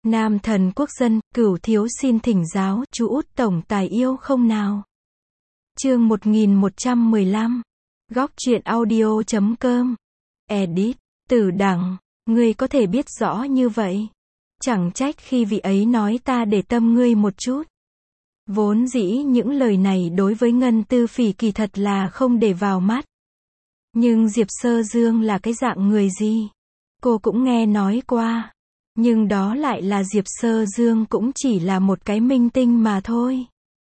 Nam thần quốc dân, Cửu thiếu xin thỉnh giáo, chú út tổng tài yêu không nào? Chương 1115. Góc truyện audio.com. Edit. Tử Đằng, ngươi có thể biết rõ như vậy. Chẳng trách khi vị ấy nói ta để tâm ngươi một chút. Vốn dĩ những lời này đối với Ngân Tư Phỉ kỳ thật là không để vào mắt. Nhưng Diệp Sơ Dương là cái dạng người gì? Cô cũng nghe nói qua. Nhưng đó lại là Diệp Sơ Dương cũng chỉ là một cái minh tinh mà thôi.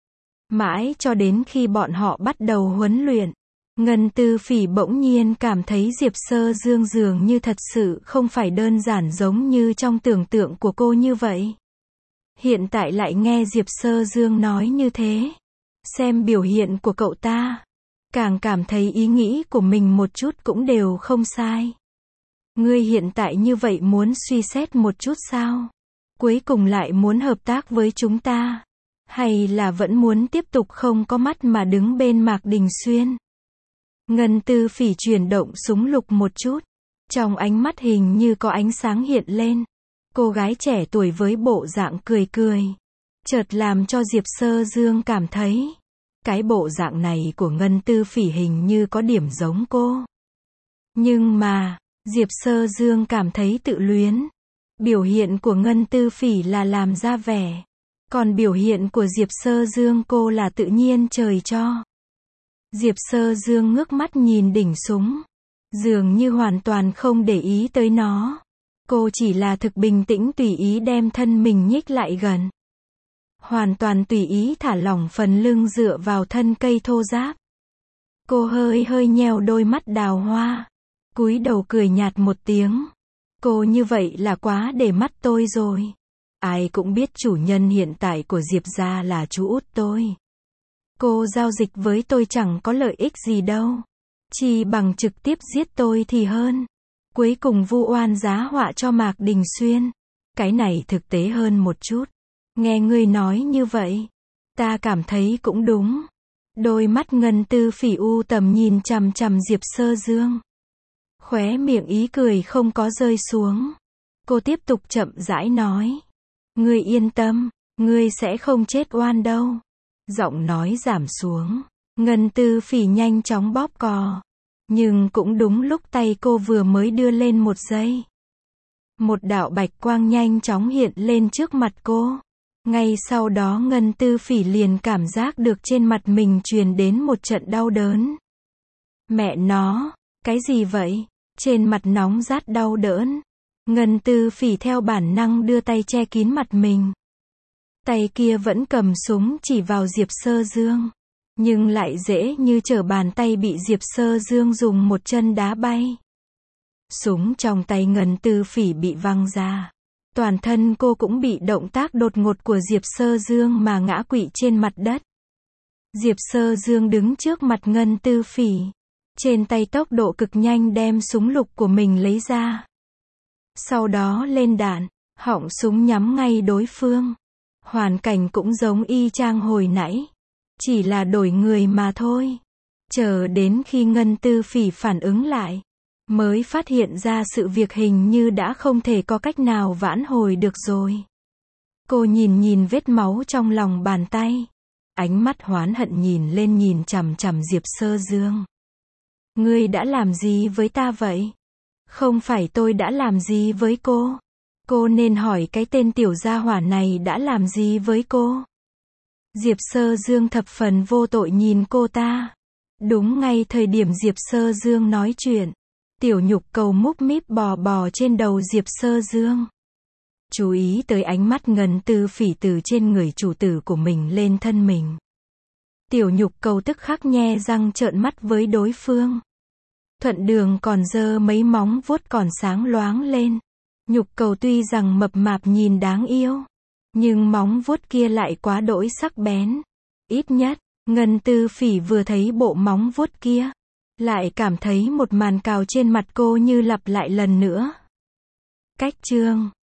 Mãi cho đến khi bọn họ bắt đầu huấn luyện, Ngân Tư Phỉ bỗng nhiên cảm thấy Diệp Sơ Dương dường như thật sự không phải đơn giản giống như trong tưởng tượng của cô như vậy. Hiện tại lại nghe Diệp Sơ Dương nói như thế, xem biểu hiện của cậu ta, càng cảm thấy ý nghĩ của mình một chút cũng đều không sai. Ngươi hiện tại như vậy muốn suy xét một chút sao? Cuối cùng lại muốn hợp tác với chúng ta? Hay là vẫn muốn tiếp tục không có mắt mà đứng bên Mạc Đình Xuyên? Ngân Tư Phỉ chuyển động súng lục một chút. Trong ánh mắt hình như có ánh sáng hiện lên. Cô gái trẻ tuổi với bộ dạng cười cười. Chợt làm cho Diệp Sơ Dương cảm thấy. Cái bộ dạng này của Ngân Tư Phỉ hình như có điểm giống cô. Nhưng mà, Diệp Sơ Dương cảm thấy tự luyến. Biểu hiện của Ngân Tư Phỉ là làm ra vẻ. Còn biểu hiện của Diệp Sơ Dương cô là tự nhiên trời cho. Diệp Sơ Dương ngước mắt nhìn đỉnh súng. Dường như hoàn toàn không để ý tới nó. Cô chỉ là thực bình tĩnh tùy ý đem thân mình nhích lại gần. Hoàn toàn tùy ý thả lỏng phần lưng dựa vào thân cây thô ráp. Cô hơi nheo đôi mắt đào hoa. Cúi đầu cười nhạt một tiếng. Cô như vậy là quá để mắt tôi rồi. Ai cũng biết chủ nhân hiện tại của Diệp gia là chú út tôi. Cô giao dịch với tôi chẳng có lợi ích gì đâu. Chỉ bằng trực tiếp giết tôi thì hơn. Cuối cùng vu oan giá họa cho Mạc Đình Xuyên. Cái này thực tế hơn một chút. Nghe ngươi nói như vậy, ta cảm thấy cũng đúng. Đôi mắt Ngân Tư Phỉ u tầm nhìn chằm chằm Diệp Sơ Dương. Khóe miệng ý cười không có rơi xuống. Cô tiếp tục chậm rãi nói. Ngươi yên tâm, ngươi sẽ không chết oan đâu. Giọng nói giảm xuống. Ngân Tư Phỉ nhanh chóng bóp cò. Nhưng cũng đúng lúc tay cô vừa mới đưa lên một giây. Một đạo bạch quang nhanh chóng hiện lên trước mặt cô. Ngay sau đó Ngân Tư Phỉ liền cảm giác được trên mặt mình truyền đến một trận đau đớn. Mẹ nó, cái gì vậy? Trên mặt nóng rát đau đớn. Ngân Tư Phỉ theo bản năng đưa tay che kín mặt mình. Tay kia vẫn cầm súng chỉ vào Diệp Sơ Dương. Nhưng lại dễ như trở bàn tay bị Diệp Sơ Dương dùng một chân đá bay. Súng trong tay Ngân Tư Phỉ bị văng ra. Toàn thân cô cũng bị động tác đột ngột của Diệp Sơ Dương mà ngã quỵ trên mặt đất. Diệp Sơ Dương đứng trước mặt Ngân Tư Phỉ. Trên tay tốc độ cực nhanh đem súng lục của mình lấy ra. Sau đó lên đạn, họng súng nhắm ngay đối phương. Hoàn cảnh cũng giống y chang hồi nãy. Chỉ là đổi người mà thôi. Chờ đến khi Ngân Tư Phỉ phản ứng lại, mới phát hiện ra sự việc hình như đã không thể có cách nào vãn hồi được rồi. Cô nhìn vết máu trong lòng bàn tay. Ánh mắt oán hận nhìn chằm chằm Diệp Sơ Dương. Ngươi đã làm gì với ta vậy? Không phải tôi đã làm gì với cô. Cô nên hỏi cái tên tiểu gia hỏa này đã làm gì với cô. Diệp Sơ Dương thập phần vô tội nhìn cô ta. Đúng ngay thời điểm Diệp Sơ Dương nói chuyện, Tiểu Nhục Cầu múc míp bò trên đầu Diệp Sơ Dương. Chú ý tới ánh mắt Ngân Tư Phỉ từ trên người chủ tử của mình lên thân mình. Tiểu Nhục Cầu tức khắc nhe răng trợn mắt với đối phương. Thuận đường còn giơ mấy móng vuốt còn sáng loáng lên. Nhục Cầu tuy rằng mập mạp nhìn đáng yêu, nhưng móng vuốt kia lại quá đỗi sắc bén. Ít nhất, Ngân Tư Phỉ vừa thấy bộ móng vuốt kia, lại cảm thấy một màn cào trên mặt cô như lặp lại lần nữa. Cách chương